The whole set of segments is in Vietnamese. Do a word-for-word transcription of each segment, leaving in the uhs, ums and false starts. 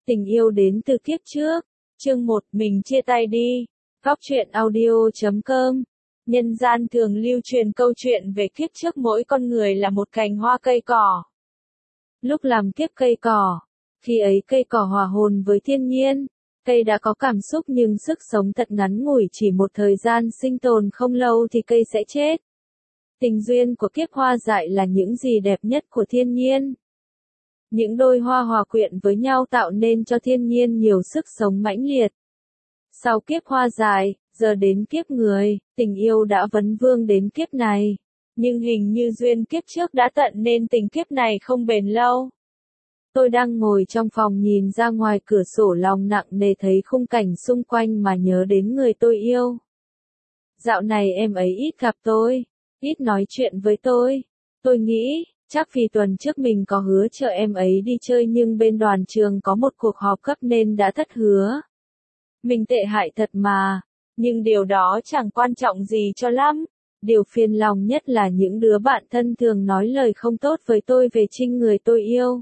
Tình yêu đến từ kiếp trước. Chương một, mình chia tay đi. Góc truyện audio chấm com. Nhân gian thường lưu truyền câu chuyện về kiếp trước mỗi con người là một cành hoa cây cỏ. Lúc làm kiếp cây cỏ, khi ấy cây cỏ hòa hồn với thiên nhiên, cây đã có cảm xúc nhưng sức sống thật ngắn ngủi, chỉ một thời gian sinh tồn không lâu thì cây sẽ chết. Tình duyên của kiếp hoa dại là những gì đẹp nhất của thiên nhiên. Những đôi hoa hòa quyện với nhau tạo nên cho thiên nhiên nhiều sức sống mãnh liệt. Sau kiếp hoa dại, giờ đến kiếp người, tình yêu đã vấn vương đến kiếp này. Nhưng hình như duyên kiếp trước đã tận nên tình kiếp này không bền lâu. Tôi đang ngồi trong phòng nhìn ra ngoài cửa sổ, lòng nặng nề thấy khung cảnh xung quanh mà nhớ đến người tôi yêu. Dạo này em ấy ít gặp tôi, ít nói chuyện với tôi. Tôi nghĩ, chắc vì tuần trước mình có hứa chở em ấy đi chơi nhưng bên đoàn trường có một cuộc họp cấp nên đã thất hứa. Mình tệ hại thật mà, nhưng điều đó chẳng quan trọng gì cho lắm. Điều phiền lòng nhất là những đứa bạn thân thường nói lời không tốt với tôi về Trinh, người tôi yêu.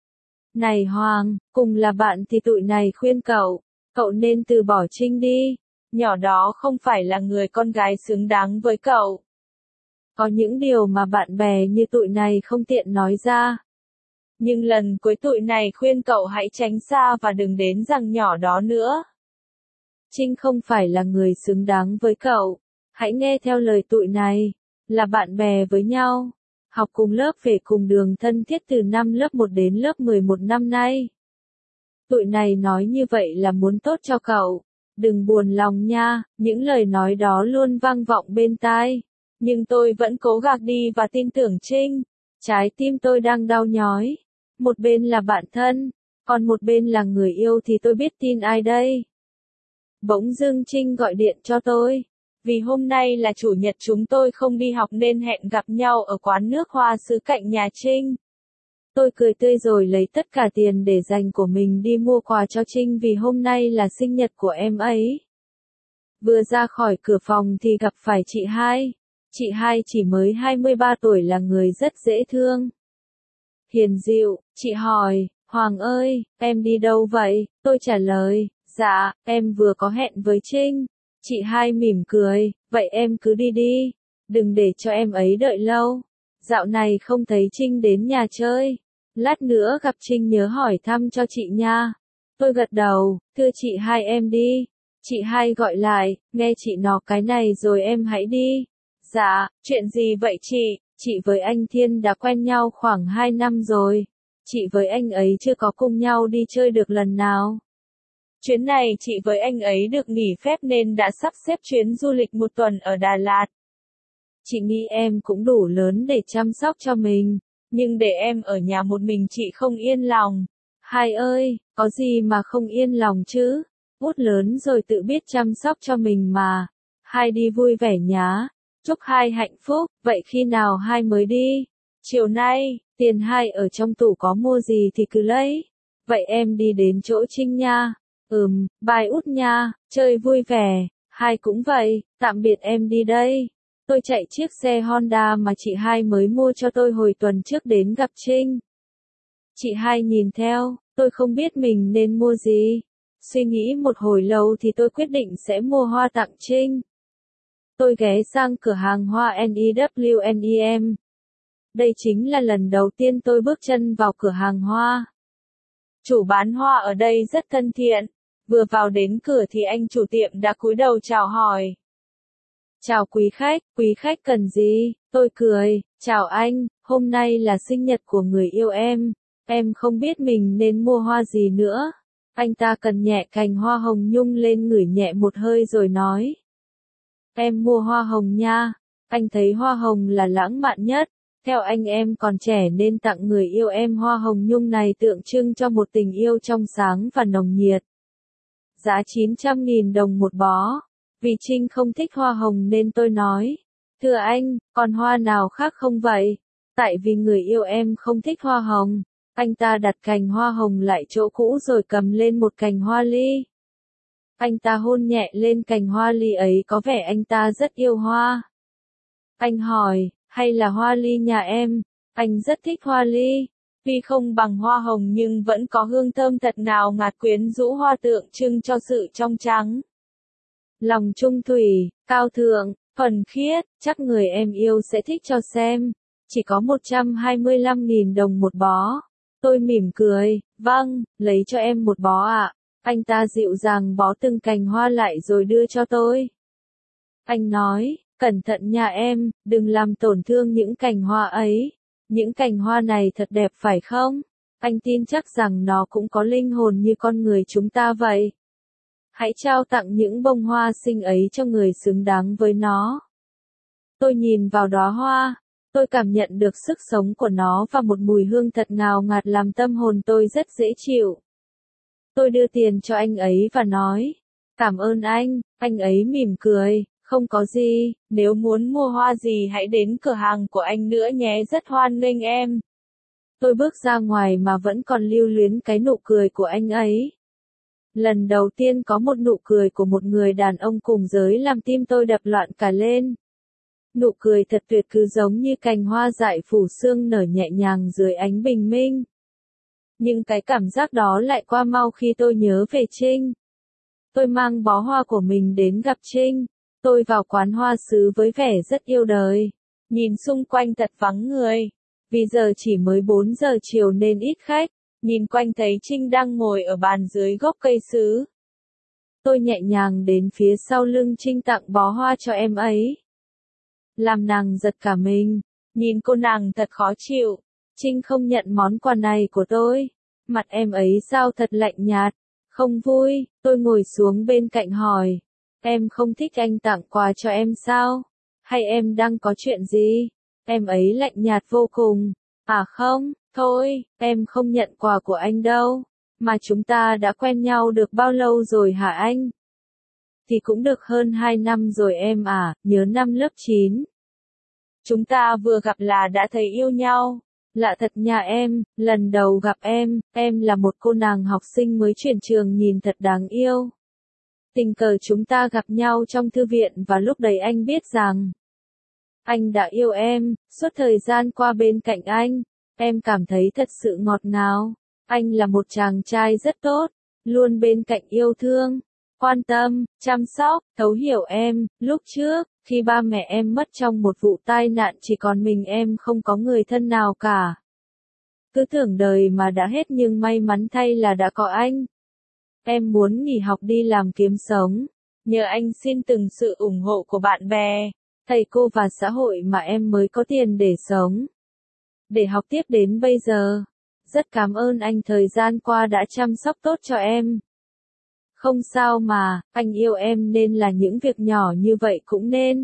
Này Hoàng, cùng là bạn thì tụi này khuyên cậu, cậu nên từ bỏ Trinh đi. Nhỏ đó không phải là người con gái xứng đáng với cậu. Có những điều mà bạn bè như tụi này không tiện nói ra. Nhưng lần cuối tụi này khuyên cậu hãy tránh xa và đừng đến rằng nhỏ đó nữa. Trinh không phải là người xứng đáng với cậu. Hãy nghe theo lời tụi này, là bạn bè với nhau. Học cùng lớp, về cùng đường, thân thiết từ năm lớp một đến lớp mười một năm nay. Tụi này nói như vậy là muốn tốt cho cậu. Đừng buồn lòng nha, những lời nói đó luôn vang vọng bên tai. Nhưng tôi vẫn cố gạt đi và tin tưởng Trinh. Trái tim tôi đang đau nhói. Một bên là bạn thân, còn một bên là người yêu thì tôi biết tin ai đây. Bỗng dưng Trinh gọi điện cho tôi. Vì hôm nay là chủ nhật chúng tôi không đi học nên hẹn gặp nhau ở quán nước hoa sứ cạnh nhà Trinh. Tôi cười tươi rồi lấy tất cả tiền để dành của mình đi mua quà cho Trinh vì hôm nay là sinh nhật của em ấy. Vừa ra khỏi cửa phòng thì gặp phải chị hai. Chị hai chỉ mới hai mươi ba tuổi, là người rất dễ thương. Hiền dịu, chị hỏi, Hoàng ơi, em đi đâu vậy? Tôi trả lời, dạ, em vừa có hẹn với Trinh. Chị hai mỉm cười, vậy em cứ đi đi, đừng để cho em ấy đợi lâu. Dạo này không thấy Trinh đến nhà chơi. Lát nữa gặp Trinh nhớ hỏi thăm cho chị nha. Tôi gật đầu, thưa chị hai em đi. Chị hai gọi lại, nghe chị nói cái này rồi em hãy đi. Dạ, chuyện gì vậy chị? Chị với anh Thiên đã quen nhau khoảng hai năm rồi. Chị với anh ấy chưa có cùng nhau đi chơi được lần nào. Chuyến này chị với anh ấy được nghỉ phép nên đã sắp xếp chuyến du lịch một tuần ở Đà Lạt. Chị nghĩ em cũng đủ lớn để chăm sóc cho mình, nhưng để em ở nhà một mình chị không yên lòng. Hai ơi, có gì mà không yên lòng chứ? Út lớn rồi tự biết chăm sóc cho mình mà. Hai đi vui vẻ nhá. Chúc hai hạnh phúc. Vậy khi nào hai mới đi? Chiều nay, tiền hai ở trong tủ có mua gì thì cứ lấy. Vậy em đi đến chỗ Trinh nha. Ừm, bye Út nha, chơi vui vẻ. Hai cũng vậy, tạm biệt em đi đây. Tôi chạy chiếc xe Honda mà chị hai mới mua cho tôi hồi tuần trước đến gặp Trinh. Chị hai nhìn theo, tôi không biết mình nên mua gì. Suy nghĩ một hồi lâu thì tôi quyết định sẽ mua hoa tặng Trinh. Tôi ghé sang cửa hàng hoa en e vê en e em. Đây chính là lần đầu tiên tôi bước chân vào cửa hàng hoa. Chủ bán hoa ở đây rất thân thiện. Vừa vào đến cửa thì anh chủ tiệm đã cúi đầu chào hỏi. Chào quý khách, quý khách cần gì? Tôi cười, chào anh, hôm nay là sinh nhật của người yêu em. Em không biết mình nên mua hoa gì nữa. Anh ta cần nhẹ cành hoa hồng nhung lên, ngửi nhẹ một hơi rồi nói. Em mua hoa hồng nha. Anh thấy hoa hồng là lãng mạn nhất. Theo anh em còn trẻ nên tặng người yêu em hoa hồng nhung này tượng trưng cho một tình yêu trong sáng và nồng nhiệt. Giá chín trăm nghìn đồng một bó. Vì Trinh không thích hoa hồng nên tôi nói. Thưa anh, còn hoa nào khác không vậy? Tại vì người yêu em không thích hoa hồng. Anh ta đặt cành hoa hồng lại chỗ cũ rồi cầm lên một cành hoa ly. Anh ta hôn nhẹ lên cành hoa ly ấy, có vẻ anh ta rất yêu hoa. Anh hỏi, hay là hoa ly nhà em? Anh rất thích hoa ly. Tuy không bằng hoa hồng nhưng vẫn có hương thơm thật ngào ngạt quyến rũ, hoa tượng trưng cho sự trong trắng. Lòng trung thủy, cao thượng, thuần khiết, chắc người em yêu sẽ thích cho xem. Chỉ có một trăm hai mươi lăm nghìn đồng một bó. Tôi mỉm cười, vâng, lấy cho em một bó ạ. Anh ta dịu dàng bó từng cành hoa lại rồi đưa cho tôi. Anh nói, cẩn thận nha em, đừng làm tổn thương những cành hoa ấy. Những cành hoa này thật đẹp phải không? Anh tin chắc rằng nó cũng có linh hồn như con người chúng ta vậy. Hãy trao tặng những bông hoa xinh ấy cho người xứng đáng với nó. Tôi nhìn vào đóa hoa, tôi cảm nhận được sức sống của nó và một mùi hương thật ngào ngạt làm tâm hồn tôi rất dễ chịu. Tôi đưa tiền cho anh ấy và nói, cảm ơn anh. Anh ấy mỉm cười, không có gì, nếu muốn mua hoa gì hãy đến cửa hàng của anh nữa nhé, rất hoan nghênh em. Tôi bước ra ngoài mà vẫn còn lưu luyến cái nụ cười của anh ấy. Lần đầu tiên có một nụ cười của một người đàn ông cùng giới làm tim tôi đập loạn cả lên. Nụ cười thật tuyệt, cứ giống như cành hoa dại phủ sương nở nhẹ nhàng dưới ánh bình minh. Nhưng cái cảm giác đó lại qua mau khi tôi nhớ về Trinh. Tôi mang bó hoa của mình đến gặp Trinh. Tôi vào quán hoa sứ với vẻ rất yêu đời. Nhìn xung quanh thật vắng người. Vì giờ chỉ mới bốn giờ chiều nên ít khách. Nhìn quanh thấy Trinh đang ngồi ở bàn dưới gốc cây sứ. Tôi nhẹ nhàng đến phía sau lưng Trinh tặng bó hoa cho em ấy. Làm nàng giật cả mình. Nhìn cô nàng thật khó chịu. Trinh không nhận món quà này của tôi. Mặt em ấy sao thật lạnh nhạt. Không vui. Tôi ngồi xuống bên cạnh hỏi. Em không thích anh tặng quà cho em sao? Hay em đang có chuyện gì? Em ấy lạnh nhạt vô cùng. À không, thôi, em không nhận quà của anh đâu. Mà chúng ta đã quen nhau được bao lâu rồi hả anh? Thì cũng được hơn hai năm rồi em à, nhớ năm lớp chín. Chúng ta vừa gặp là đã thấy yêu nhau. Lạ thật nhà em, lần đầu gặp em, em là một cô nàng học sinh mới chuyển trường nhìn thật đáng yêu. Tình cờ chúng ta gặp nhau trong thư viện và lúc đấy anh biết rằng anh đã yêu em. Suốt thời gian qua bên cạnh anh, em cảm thấy thật sự ngọt ngào. Anh là một chàng trai rất tốt, luôn bên cạnh yêu thương, quan tâm, chăm sóc, thấu hiểu em. Lúc trước, khi ba mẹ em mất trong một vụ tai nạn chỉ còn mình em, không có người thân nào cả. Cứ tưởng đời mà đã hết nhưng may mắn thay là đã có anh. Em muốn nghỉ học đi làm kiếm sống. Nhờ anh xin từng sự ủng hộ của bạn bè, thầy cô và xã hội mà em mới có tiền để sống. Để học tiếp đến bây giờ. Rất cảm ơn anh thời gian qua đã chăm sóc tốt cho em. Không sao mà, anh yêu em nên là những việc nhỏ như vậy cũng nên.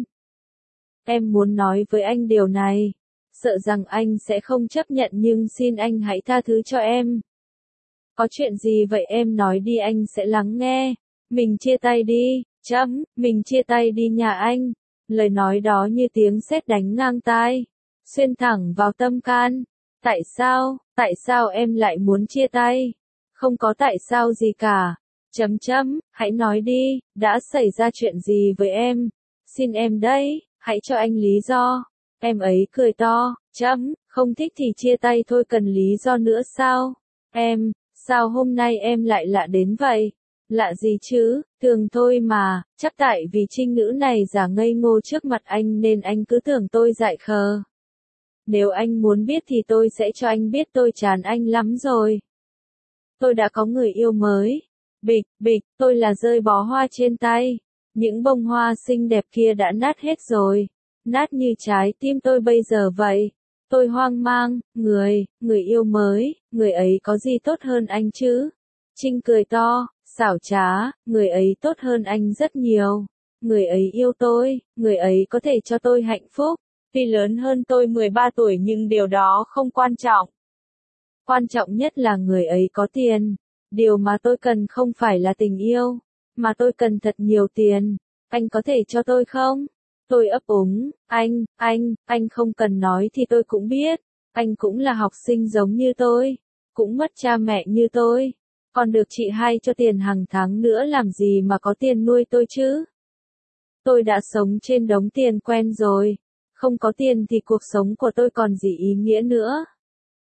Em muốn nói với anh điều này. Sợ rằng anh sẽ không chấp nhận nhưng xin anh hãy tha thứ cho em. Có chuyện gì vậy em nói đi, anh sẽ lắng nghe. Mình chia tay đi, chấm, mình chia tay đi nhà anh. Lời nói đó như tiếng sét đánh ngang tai, xuyên thẳng vào tâm can. Tại sao, tại sao em lại muốn chia tay? Không có tại sao gì cả. Chấm chấm, hãy nói đi, đã xảy ra chuyện gì với em? Xin em đấy, hãy cho anh lý do. Em ấy cười to, chấm, không thích thì chia tay thôi, cần lý do nữa sao? Em, sao hôm nay em lại lạ đến vậy? Lạ gì chứ, thường thôi mà, chắc tại vì trinh nữ này giả ngây ngô trước mặt anh nên anh cứ tưởng tôi dại khờ. Nếu anh muốn biết thì tôi sẽ cho anh biết, tôi chán anh lắm rồi. Tôi đã có người yêu mới. Bịch, bịch, tôi là rơi bó hoa trên tay. Những bông hoa xinh đẹp kia đã nát hết rồi. Nát như trái tim tôi bây giờ vậy. Tôi hoang mang, người, người yêu mới, người ấy có gì tốt hơn anh chứ? Trinh cười to, xảo trá, người ấy tốt hơn anh rất nhiều. Người ấy yêu tôi, người ấy có thể cho tôi hạnh phúc. Tuy lớn hơn tôi mười ba tuổi nhưng điều đó không quan trọng. Quan trọng nhất là người ấy có tiền. Điều mà tôi cần không phải là tình yêu, mà tôi cần thật nhiều tiền. Anh có thể cho tôi không? Tôi ấp úng, anh, anh, anh không cần nói thì tôi cũng biết. Anh cũng là học sinh giống như tôi, cũng mất cha mẹ như tôi. Còn được chị hai cho tiền hàng tháng nữa làm gì mà có tiền nuôi tôi chứ? Tôi đã sống trên đống tiền quen rồi. Không có tiền thì cuộc sống của tôi còn gì ý nghĩa nữa.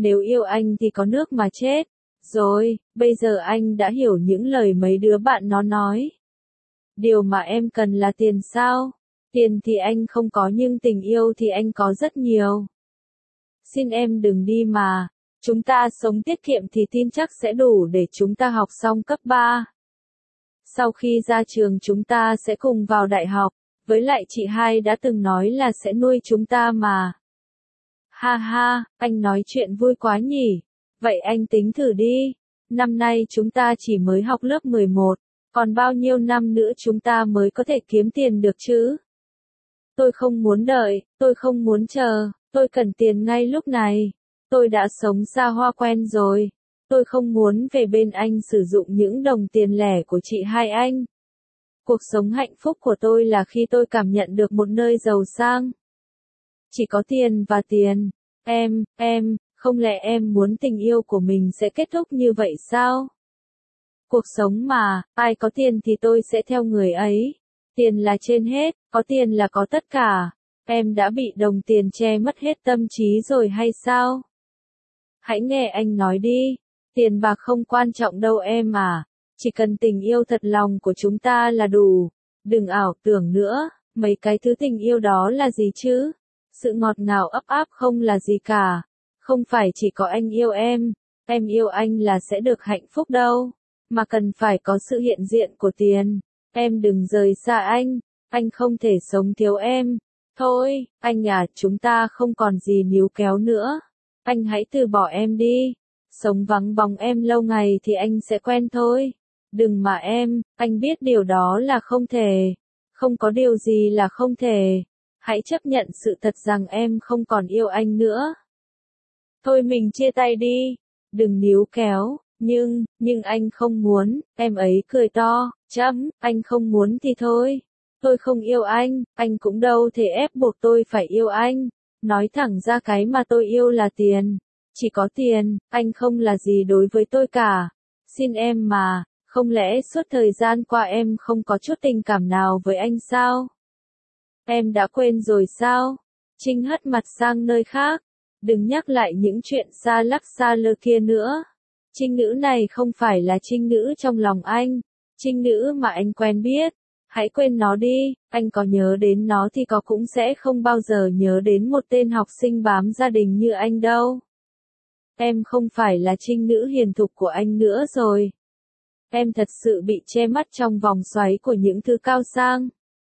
Nếu yêu anh thì có nước mà chết. Rồi, bây giờ anh đã hiểu những lời mấy đứa bạn nó nói. Điều mà em cần là tiền sao? Tiền thì anh không có nhưng tình yêu thì anh có rất nhiều. Xin em đừng đi mà. Chúng ta sống tiết kiệm thì tin chắc sẽ đủ để chúng ta học xong cấp ba. Sau khi ra trường chúng ta sẽ cùng vào đại học. Với lại chị hai đã từng nói là sẽ nuôi chúng ta mà. Ha ha, anh nói chuyện vui quá nhỉ. Vậy anh tính thử đi. Năm nay chúng ta chỉ mới học lớp mười một. Còn bao nhiêu năm nữa chúng ta mới có thể kiếm tiền được chứ? Tôi không muốn đợi, tôi không muốn chờ, tôi cần tiền ngay lúc này. Tôi đã sống xa hoa quen rồi. Tôi không muốn về bên anh sử dụng những đồng tiền lẻ của chị hai anh. Cuộc sống hạnh phúc của tôi là khi tôi cảm nhận được một nơi giàu sang. Chỉ có tiền và tiền. Em, em, không lẽ em muốn tình yêu của mình sẽ kết thúc như vậy sao? Cuộc sống mà, ai có tiền thì tôi sẽ theo người ấy. Tiền là trên hết, có tiền là có tất cả. Em đã bị đồng tiền che mất hết tâm trí rồi hay sao? Hãy nghe anh nói đi. Tiền bạc không quan trọng đâu em à. Chỉ cần tình yêu thật lòng của chúng ta là đủ. Đừng ảo tưởng nữa, mấy cái thứ tình yêu đó là gì chứ? Sự ngọt ngào ấp áp không là gì cả. Không phải chỉ có anh yêu em, em yêu anh là sẽ được hạnh phúc đâu. Mà cần phải có sự hiện diện của tiền. Em đừng rời xa anh, anh không thể sống thiếu em. Thôi, anh à, chúng ta không còn gì níu kéo nữa. Anh hãy từ bỏ em đi. Sống vắng bóng em lâu ngày thì anh sẽ quen thôi. Đừng mà em, anh biết điều đó là không thể. Không có điều gì là không thể. Hãy chấp nhận sự thật rằng em không còn yêu anh nữa. Thôi mình chia tay đi. Đừng níu kéo. Nhưng, nhưng anh không muốn. Em ấy cười to. Chấm, anh không muốn thì thôi. Tôi không yêu anh, anh cũng đâu thể ép buộc tôi phải yêu anh. Nói thẳng ra cái mà tôi yêu là tiền. Chỉ có tiền, anh không là gì đối với tôi cả. Xin em mà, không lẽ suốt thời gian qua em không có chút tình cảm nào với anh sao? Em đã quên rồi sao? Trinh hất mặt sang nơi khác. Đừng nhắc lại những chuyện xa lắc xa lơ kia nữa. Trinh nữ này không phải là trinh nữ trong lòng anh. Trinh nữ mà anh quen biết. Hãy quên nó đi, anh có nhớ đến nó thì có cũng sẽ không bao giờ nhớ đến một tên học sinh bám gia đình như anh đâu. Em không phải là trinh nữ hiền thục của anh nữa rồi. Em thật sự bị che mắt trong vòng xoáy của những thứ cao sang.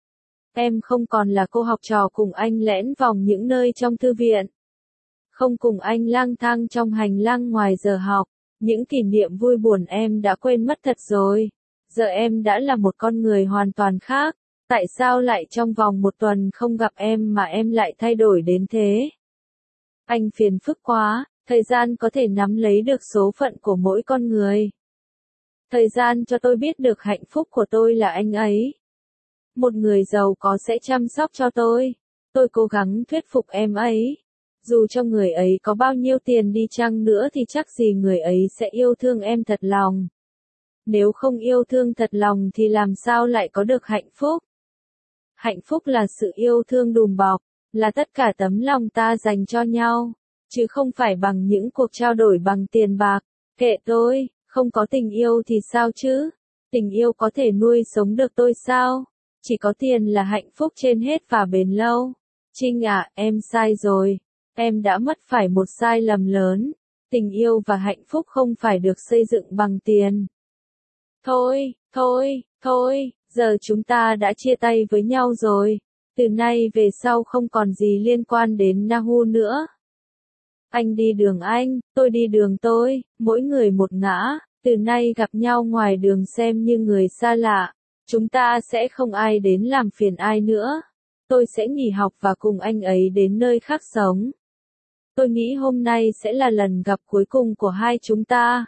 Em không còn là cô học trò cùng anh lẻn vòng những nơi trong thư viện. Không cùng anh lang thang trong hành lang ngoài giờ học. Những kỷ niệm vui buồn em đã quên mất thật rồi. Giờ em đã là một con người hoàn toàn khác. Tại sao lại trong vòng một tuần không gặp em mà em lại thay đổi đến thế? Anh phiền phức quá, thời gian có thể nắm lấy được số phận của mỗi con người. Thời gian cho tôi biết được hạnh phúc của tôi là anh ấy. Một người giàu có sẽ chăm sóc cho tôi. Tôi cố gắng thuyết phục em ấy. Dù cho người ấy có bao nhiêu tiền đi chăng nữa thì chắc gì người ấy sẽ yêu thương em thật lòng. Nếu không yêu thương thật lòng thì làm sao lại có được hạnh phúc? Hạnh phúc là sự yêu thương đùm bọc, là tất cả tấm lòng ta dành cho nhau, chứ không phải bằng những cuộc trao đổi bằng tiền bạc. Kệ tôi, không có tình yêu thì sao chứ? Tình yêu có thể nuôi sống được tôi sao? Chỉ có tiền là hạnh phúc trên hết và bền lâu. Trinh à, em sai rồi. Em đã mất phải một sai lầm lớn. Tình yêu và hạnh phúc không phải được xây dựng bằng tiền. Thôi, thôi, thôi, giờ chúng ta đã chia tay với nhau rồi. Từ nay về sau không còn gì liên quan đến Nahu nữa. Anh đi đường anh, tôi đi đường tôi, mỗi người một ngã. Từ nay gặp nhau ngoài đường xem như người xa lạ. Chúng ta sẽ không ai đến làm phiền ai nữa. Tôi sẽ nghỉ học và cùng anh ấy đến nơi khác sống. Tôi nghĩ hôm nay sẽ là lần gặp cuối cùng của hai chúng ta.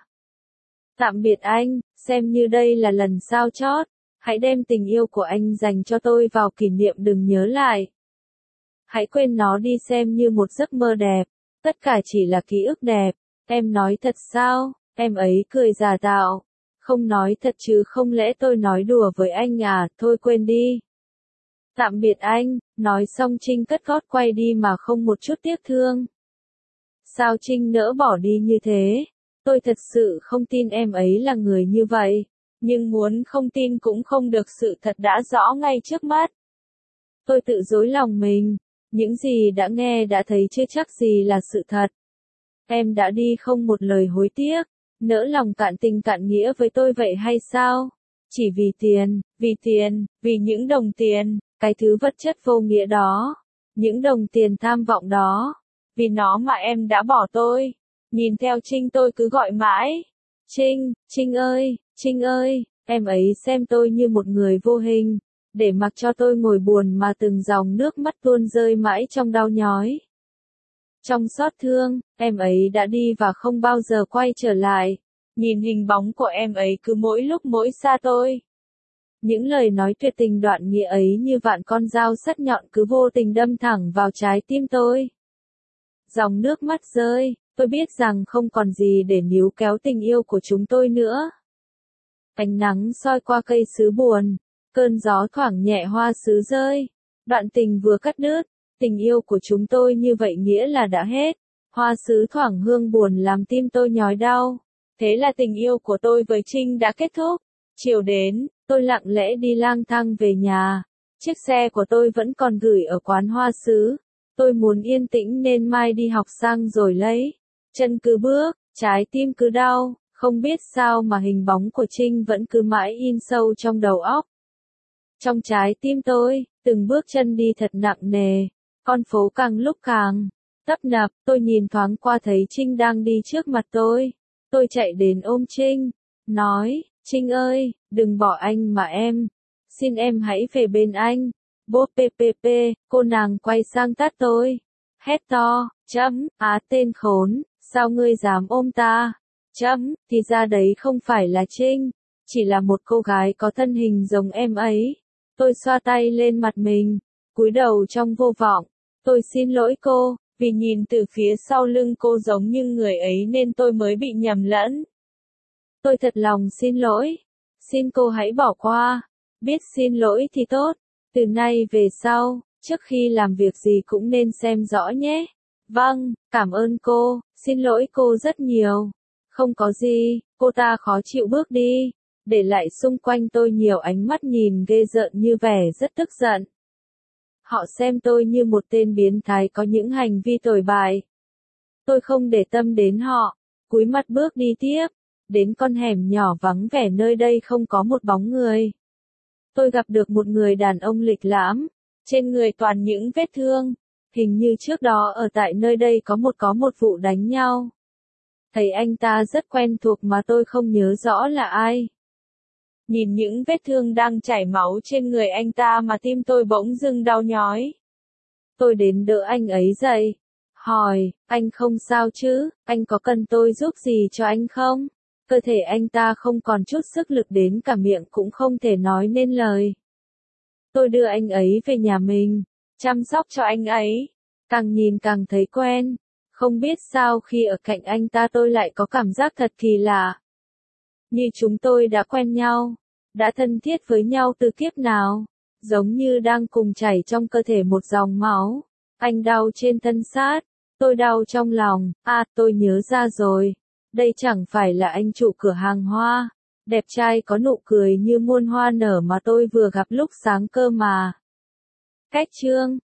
Tạm biệt anh, xem như đây là lần sao chót. Hãy đem tình yêu của anh dành cho tôi vào kỷ niệm đừng nhớ lại. Hãy quên nó đi xem như một giấc mơ đẹp. Tất cả chỉ là ký ức đẹp. Em nói thật sao? Em ấy cười giả tạo. Không nói thật chứ không lẽ tôi nói đùa với anh à, thôi quên đi. Tạm biệt anh, nói xong Trinh cất gót quay đi mà không một chút tiếc thương. Sao Trinh nỡ bỏ đi như thế? Tôi thật sự không tin em ấy là người như vậy. Nhưng muốn không tin cũng không được, sự thật đã rõ ngay trước mắt. Tôi tự dối lòng mình. Những gì đã nghe đã thấy chưa chắc gì là sự thật. Em đã đi không một lời hối tiếc. Nỡ lòng cạn tình cạn nghĩa với tôi vậy hay sao? Chỉ vì tiền, vì tiền, vì những đồng tiền, cái thứ vật chất vô nghĩa đó. Những đồng tiền tham vọng đó. Vì nó mà em đã bỏ tôi. Nhìn theo Trinh tôi cứ gọi mãi. Trinh, Trinh ơi, Trinh ơi, em ấy xem tôi như một người vô hình. Để mặc cho tôi ngồi buồn mà từng dòng nước mắt tuôn rơi mãi trong đau nhói. Trong xót thương, em ấy đã đi và không bao giờ quay trở lại. Nhìn hình bóng của em ấy cứ mỗi lúc mỗi xa tôi. Những lời nói tuyệt tình đoạn nghĩa ấy như vạn con dao sắc nhọn cứ vô tình đâm thẳng vào trái tim tôi. Dòng nước mắt rơi, tôi biết rằng không còn gì để níu kéo tình yêu của chúng tôi nữa. Ánh nắng soi qua cây sứ buồn, cơn gió thoảng nhẹ hoa sứ rơi. Đoạn tình vừa cắt đứt, tình yêu của chúng tôi như vậy nghĩa là đã hết. Hoa sứ thoảng hương buồn làm tim tôi nhói đau. Thế là tình yêu của tôi với Trinh đã kết thúc. Chiều đến, tôi lặng lẽ đi lang thang về nhà. Chiếc xe của tôi vẫn còn gửi ở quán hoa sứ. Tôi muốn yên tĩnh nên mai đi học sang rồi lấy. Chân cứ bước, trái tim cứ đau, không biết sao mà hình bóng của Trinh vẫn cứ mãi in sâu trong đầu óc. Trong trái tim tôi, từng bước chân đi thật nặng nề. Con phố càng lúc càng tấp nập, tôi nhìn thoáng qua thấy Trinh đang đi trước mặt tôi. Tôi chạy đến ôm Trinh, nói, Trinh ơi, đừng bỏ anh mà em. Xin em hãy về bên anh. Bố pê pê pê, cô nàng quay sang tát tôi. Hét to, chấm, á tên khốn, sao ngươi dám ôm ta? Chấm, thì ra đấy không phải là Trinh, chỉ là một cô gái có thân hình giống em ấy. Tôi xoa tay lên mặt mình, cúi đầu trong vô vọng. Tôi xin lỗi cô, vì nhìn từ phía sau lưng cô giống như người ấy nên tôi mới bị nhầm lẫn. Tôi thật lòng xin lỗi. Xin cô hãy bỏ qua. Biết xin lỗi thì tốt. Từ nay về sau, trước khi làm việc gì cũng nên xem rõ nhé. Vâng, cảm ơn cô, xin lỗi cô rất nhiều. Không có gì, cô ta khó chịu bước đi. Để lại xung quanh tôi nhiều ánh mắt nhìn ghê rợn như vẻ rất tức giận. Họ xem tôi như một tên biến thái có những hành vi tồi bại. Tôi không để tâm đến họ, cúi mặt bước đi tiếp. Đến con hẻm nhỏ vắng vẻ nơi đây không có một bóng người. Tôi gặp được một người đàn ông lịch lãm, trên người toàn những vết thương. Hình như trước đó ở tại nơi đây có một có một vụ đánh nhau. Thấy anh ta rất quen thuộc mà tôi không nhớ rõ là ai. Nhìn những vết thương đang chảy máu trên người anh ta mà tim tôi bỗng dưng đau nhói. Tôi đến đỡ anh ấy dậy. Hỏi, anh không sao chứ, anh có cần tôi giúp gì cho anh không? Cơ thể anh ta không còn chút sức lực đến cả miệng cũng không thể nói nên lời. Tôi đưa anh ấy về nhà mình, chăm sóc cho anh ấy. Càng nhìn càng thấy quen. Không biết sao khi ở cạnh anh ta tôi lại có cảm giác thật kỳ lạ. Như chúng tôi đã quen nhau, đã thân thiết với nhau từ kiếp nào, giống như đang cùng chảy trong cơ thể một dòng máu. Anh đau trên thân xác, tôi đau trong lòng. À, tôi nhớ ra rồi. Đây chẳng phải là anh chủ cửa hàng hoa, đẹp trai có nụ cười như muôn hoa nở mà tôi vừa gặp lúc sáng cơ mà. Cách chương